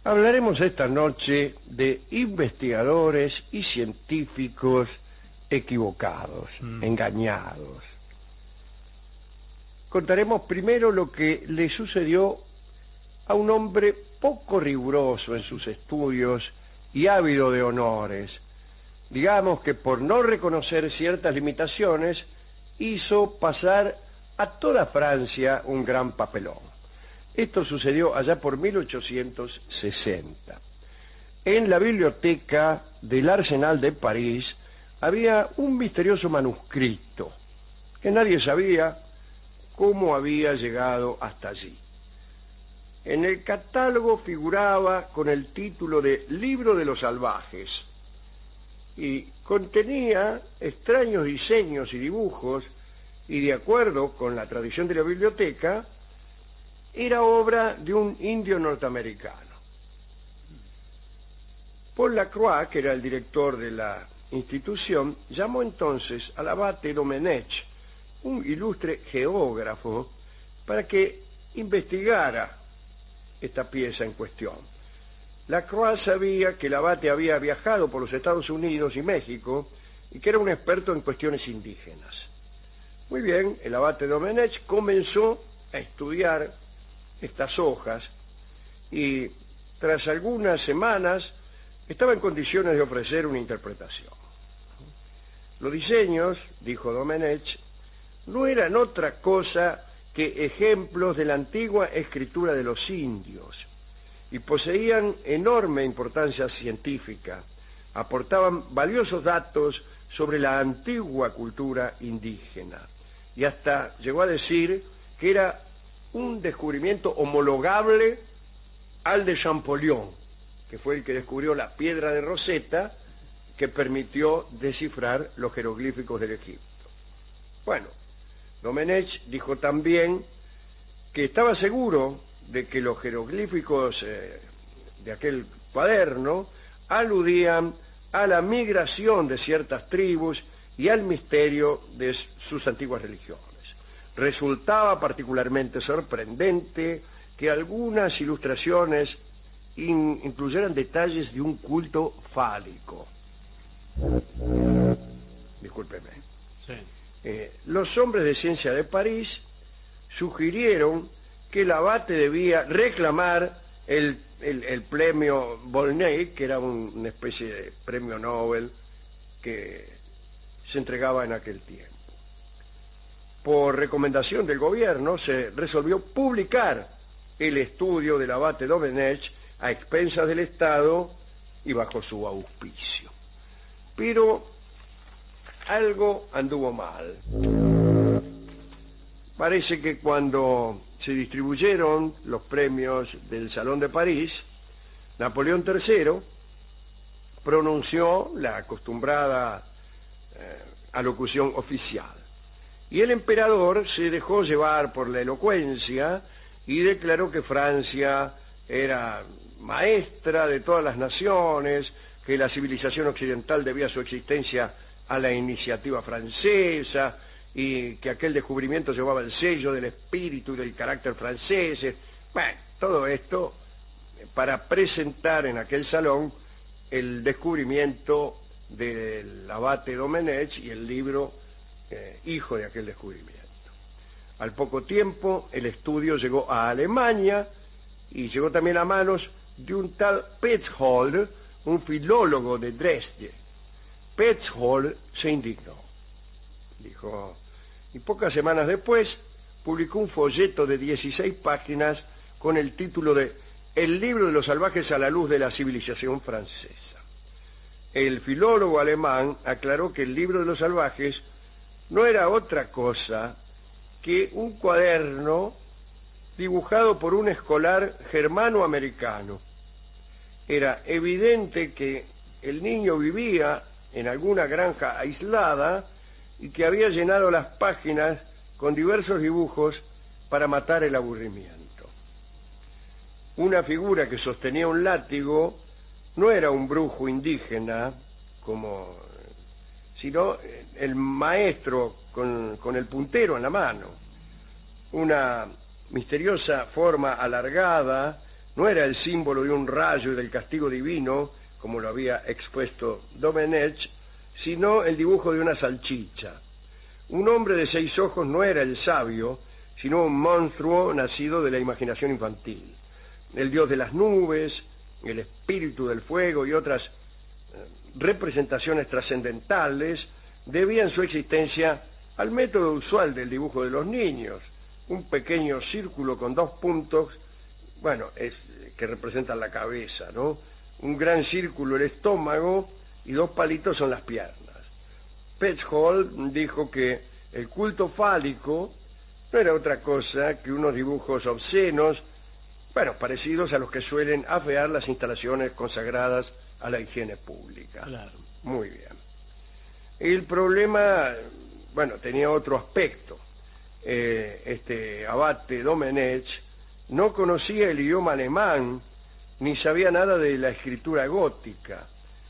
Hablaremos esta noche de investigadores y científicos equivocados, engañados. Contaremos primero lo que le sucedió a un hombre poco riguroso en sus estudios y ávido de honores. Digamos que por no reconocer ciertas limitaciones, hizo pasar a toda Francia un gran papelón. Esto sucedió allá por 1860. En la biblioteca del Arsenal de París había un misterioso manuscrito que nadie sabía cómo había llegado hasta allí. En el catálogo figuraba con el título de Libro de los Salvajes y contenía extraños diseños y dibujos, y de acuerdo con la tradición de la biblioteca, era obra de un indio norteamericano. Paul Lacroix, que era el director de la institución, llamó entonces al abate Domenech, un ilustre geógrafo, para que investigara esta pieza en cuestión. Lacroix sabía que el abate había viajado por los Estados Unidos y México y que era un experto en cuestiones indígenas. Muy bien, el abate Domenech comenzó a estudiar estas hojas y tras algunas semanas estaba en condiciones de ofrecer una interpretación. Los diseños, dijo Domenech, no eran otra cosa que ejemplos de la antigua escritura de los indios y poseían enorme importancia científica, aportaban valiosos datos sobre la antigua cultura indígena y hasta llegó a decir que era un descubrimiento homologable al de Champollion, que fue el que descubrió la piedra de Rosetta que permitió descifrar los jeroglíficos del Egipto. Bueno, Domenech dijo también que estaba seguro de que los jeroglíficos de aquel cuaderno aludían a la migración de ciertas tribus y al misterio de sus antiguas religiones. Resultaba particularmente sorprendente que algunas ilustraciones incluyeran detalles de un culto fálico. Discúlpeme. Sí. Los hombres de ciencia de París sugirieron que el abate debía reclamar el premio Volney, que era una especie de premio Nobel que se entregaba en aquel tiempo. Por recomendación del gobierno se resolvió publicar el estudio del abate Domenech a expensas del Estado y bajo su auspicio. Pero algo anduvo mal. Parece que cuando se distribuyeron los premios del Salón de París, Napoleón III pronunció la acostumbrada alocución oficial. Y el emperador se dejó llevar por la elocuencia y declaró que Francia era maestra de todas las naciones, que la civilización occidental debía su existencia a la iniciativa francesa y que aquel descubrimiento llevaba el sello del espíritu y del carácter franceses. Bueno, todo esto para presentar en aquel salón el descubrimiento del abate Domenech y el libro hijo de aquel descubrimiento. Al poco tiempo el estudio llegó a Alemania y llegó también a manos de un tal Petzold, un filólogo de Dresde. Petzold se indignó. Dijo, y pocas semanas después publicó un folleto de 16 páginas con el título de El libro de los salvajes a la luz de la civilización francesa. El filólogo alemán aclaró que el libro de los salvajes no era otra cosa que un cuaderno dibujado por un escolar germano-americano. Era evidente que el niño vivía en alguna granja aislada y que había llenado las páginas con diversos dibujos para matar el aburrimiento. Una figura que sostenía un látigo no era un brujo indígena, sino el maestro con el puntero en la mano. Una misteriosa forma alargada no era el símbolo de un rayo y del castigo divino, como lo había expuesto Domenech, sino el dibujo de una salchicha. Un hombre de 6 ojos no era el sabio, sino un monstruo nacido de la imaginación infantil. El dios de las nubes, el espíritu del fuego y otras representaciones trascendentales debían su existencia al método usual del dibujo de los niños, un pequeño círculo con 2 puntos, que representan la cabeza, ¿no? Un gran círculo el estómago y 2 palitos son las piernas. Petzold dijo que el culto fálico no era otra cosa que unos dibujos obscenos, parecidos a los que suelen afear las instalaciones consagradas a la higiene pública. Claro. Muy bien. El problema, tenía otro aspecto. Este abate Domenech no conocía el idioma alemán ni sabía nada de la escritura gótica.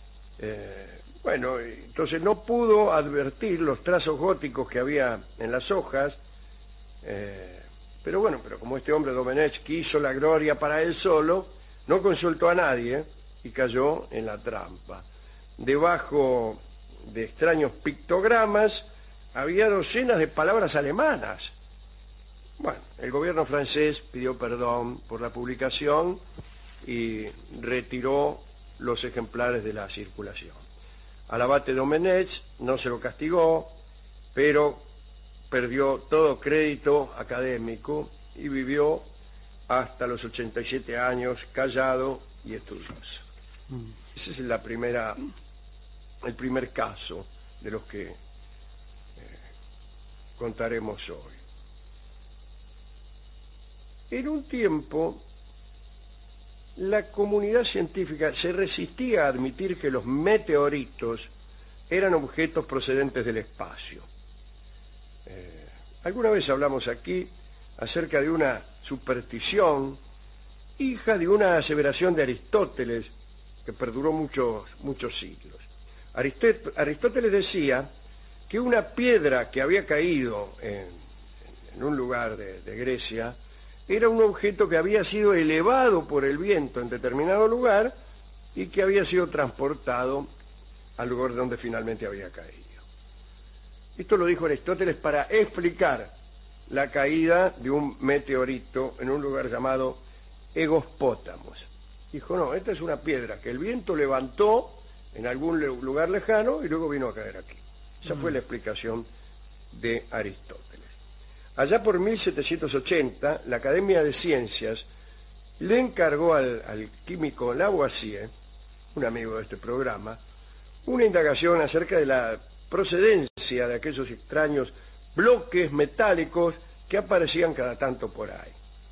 Entonces no pudo advertir los trazos góticos que había en las hojas, pero como este hombre Domenech quiso la gloria para él solo, no consultó a nadie y cayó en la trampa. Debajo de extraños pictogramas había docenas de palabras alemanas. El gobierno francés pidió perdón por la publicación y retiró los ejemplares de la circulación. Al abate Domenech no se lo castigó, pero perdió todo crédito académico y vivió hasta los 87 años callado y estudioso. Ese es el primer caso de los que contaremos hoy. En un tiempo, la comunidad científica se resistía a admitir que los meteoritos eran objetos procedentes del espacio. Alguna vez hablamos aquí acerca de una superstición, hija de una aseveración de Aristóteles, que perduró muchos siglos. Aristóteles decía que una piedra que había caído en un lugar de Grecia era un objeto que había sido elevado por el viento en determinado lugar y que había sido transportado al lugar donde finalmente había caído. Esto lo dijo Aristóteles para explicar la caída de un meteorito en un lugar llamado Egospótamos. Dijo, no, esta es una piedra que el viento levantó en algún lugar lejano y luego vino a caer aquí. Esa fue la explicación de Aristóteles. Allá por 1780, la Academia de Ciencias le encargó al químico Lavoisier, un amigo de este programa, una indagación acerca de la procedencia de aquellos extraños bloques metálicos que aparecían cada tanto por ahí.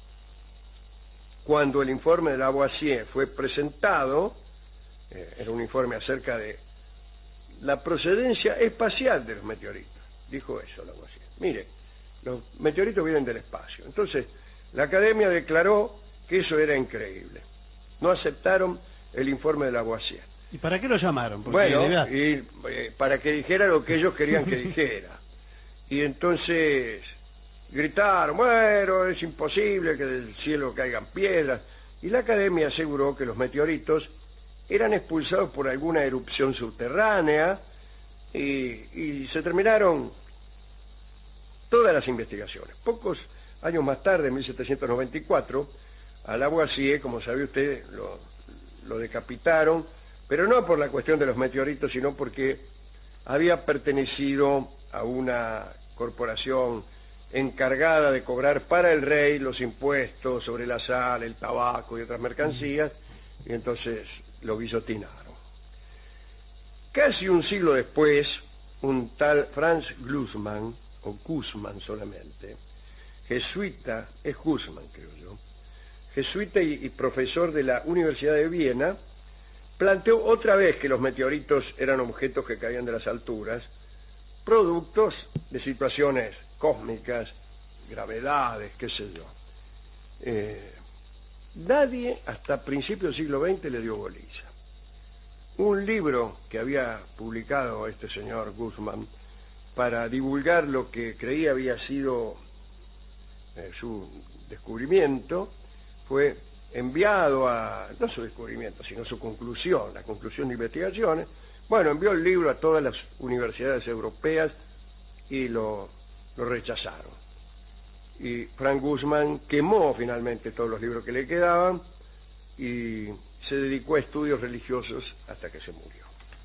Cuando el informe de Lavoisier fue presentado, era un informe acerca de la procedencia espacial de los meteoritos. Dijo eso Lavoisier. Mire, los meteoritos vienen del espacio. Entonces, la Academia declaró que eso era increíble. No aceptaron el informe de Lavoisier. ¿Y para qué lo llamaron? Porque para que dijera lo que ellos querían que dijera. Y entonces gritaron, es imposible que del cielo caigan piedras. Y la Academia aseguró que los meteoritos eran expulsados por alguna erupción subterránea y se terminaron todas las investigaciones. Pocos años más tarde, en 1794, a Lavoisier, como sabe usted, lo decapitaron, pero no por la cuestión de los meteoritos, sino porque había pertenecido a una corporación encargada de cobrar para el rey los impuestos sobre la sal, el tabaco y otras mercancías, y entonces lo guillotinaron. Casi un siglo después, un tal Franz Glucksmann, o Guzmán solamente, jesuita, es Guzmán creo yo, jesuita y profesor de la Universidad de Viena, planteó otra vez que los meteoritos eran objetos que caían de las alturas, productos de situaciones cósmicas, gravedades, qué sé yo. Nadie hasta principios del siglo XX le dio bolilla. Un libro que había publicado este señor Guzmán para divulgar lo que creía había sido su descubrimiento fue enviado no su descubrimiento, sino su conclusión, la conclusión de investigaciones, bueno, envió el libro a todas las universidades europeas y lo rechazaron. Y Frank Guzmán quemó finalmente todos los libros que le quedaban y se dedicó a estudios religiosos hasta que se murió.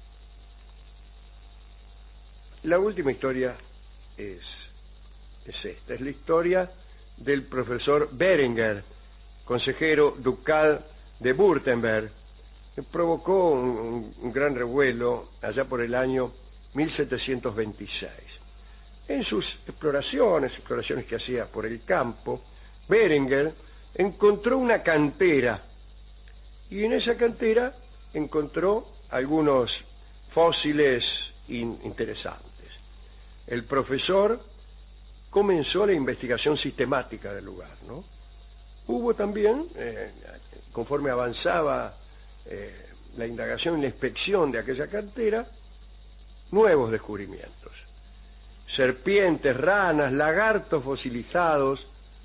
La última historia es esta, es la historia del profesor Berenguer, consejero ducal de Württemberg, que provocó un gran revuelo allá por el año 1726. En sus exploraciones que hacía por el campo, Berenguer encontró una cantera, y en esa cantera encontró algunos fósiles interesantes. El profesor comenzó la investigación sistemática del lugar, ¿no? Hubo también, conforme avanzaba la indagación y la inspección de aquella cantera, nuevos descubrimientos. Serpientes, ranas, lagartos fosilizados,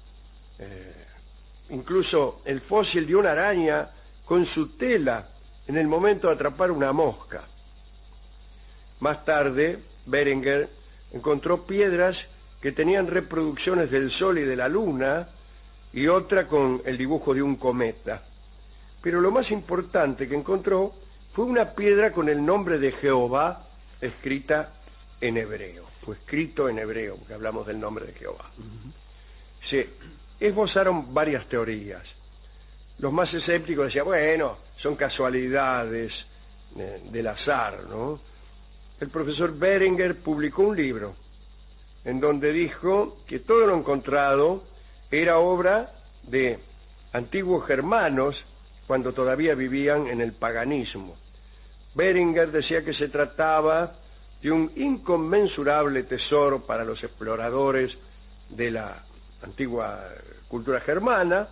incluso el fósil de una araña con su tela en el momento de atrapar una mosca. Más tarde, Berenguer encontró piedras que tenían reproducciones del Sol y de la Luna y otra con el dibujo de un cometa. Pero lo más importante que encontró fue una piedra con el nombre de Jehová escrita en hebreo. Fue escrito en hebreo, porque hablamos del nombre de Jehová. Se esbozaron varias teorías. Los más escépticos decían, bueno, son casualidades del azar, ¿no? El profesor Berenguer publicó un libro en donde dijo que todo lo encontrado era obra de antiguos germanos cuando todavía vivían en el paganismo. Berenguer decía que se trataba de un inconmensurable tesoro para los exploradores de la antigua cultura germana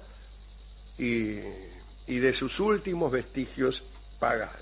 y de sus últimos vestigios paganos.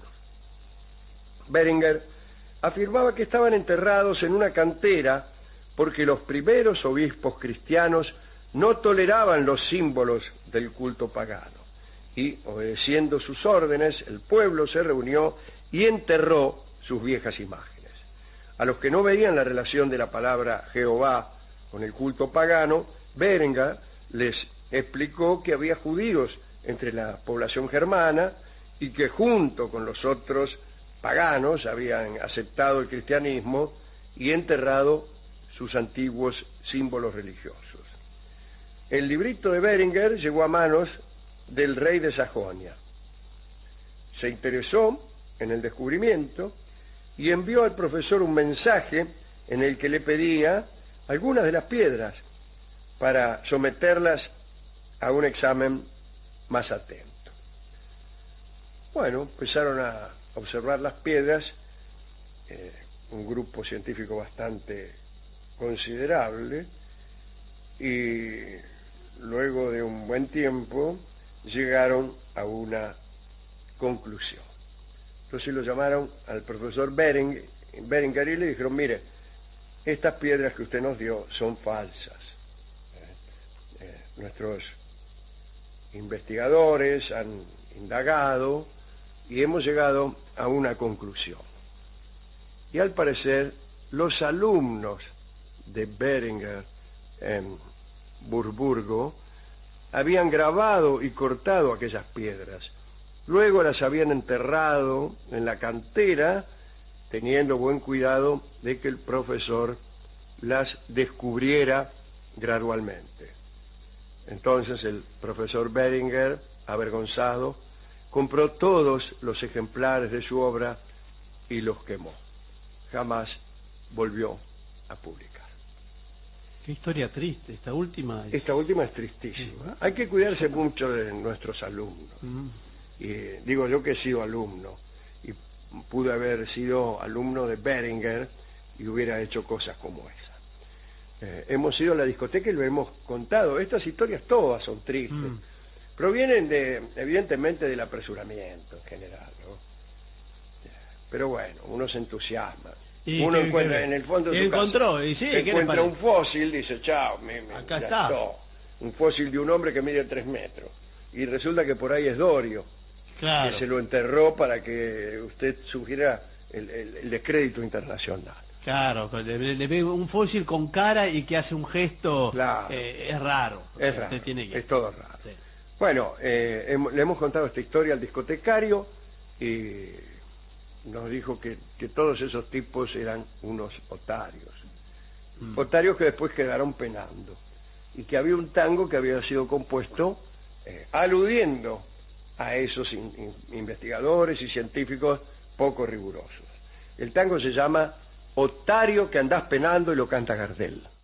Berenguer afirmaba que estaban enterrados en una cantera porque los primeros obispos cristianos no toleraban los símbolos del culto pagano. Y, obedeciendo sus órdenes, el pueblo se reunió y enterró sus viejas imágenes. A los que no veían la relación de la palabra Jehová con el culto pagano, Berenguer les explicó que había judíos entre la población germana y que junto con los otros paganos habían aceptado el cristianismo y enterrado sus antiguos símbolos religiosos. El librito de Berenguer llegó a manos del rey de Sajonia. Se interesó en el descubrimiento y envió al profesor un mensaje en el que le pedía algunas de las piedras para someterlas a un examen más atento. Bueno, empezaron a observar las piedras, un grupo científico bastante considerable, y luego de un buen tiempo llegaron a una conclusión. Entonces lo llamaron al profesor Berenguer y le dijeron, mire, estas piedras que usted nos dio son falsas. Nuestros investigadores han indagado y hemos llegado a una conclusión. Y al parecer los alumnos de Berenguer en Burburgo habían grabado y cortado aquellas piedras. Luego las habían enterrado en la cantera, teniendo buen cuidado de que el profesor las descubriera gradualmente. Entonces el profesor Berenguer, avergonzado, compró todos los ejemplares de su obra y los quemó. Jamás volvió a publicar. Qué historia triste, esta última. Esta última es tristísima. Hay que cuidarse mucho de nuestros alumnos. Y digo yo que he sido alumno, y pude haber sido alumno de Berenguer y hubiera hecho cosas como esa. Hemos ido a la discoteca y lo hemos contado. Estas historias todas son tristes. Provienen evidentemente del apresuramiento en general, ¿no? Pero bueno, uno se entusiasma. Uno encuentra en el fondo de su casa, y sí, encuentra un fósil, dice, chao, acá ya está. Un fósil de un hombre que mide 3 metros. y resulta que por ahí es Dorio, Claro. que se lo enterró para que usted sugiera el descrédito internacional. Claro, le ve un fósil con cara y que hace un gesto, Claro. Es raro. Es raro, Usted tiene que... es todo raro. Sí. Bueno, le hemos contado esta historia al discotecario y nos dijo que todos esos tipos eran unos otarios. Otarios que después quedaron penando. Y que había un tango que había sido compuesto aludiendo a esos investigadores y científicos poco rigurosos. El tango se llama Otario que andás penando y lo canta Gardel.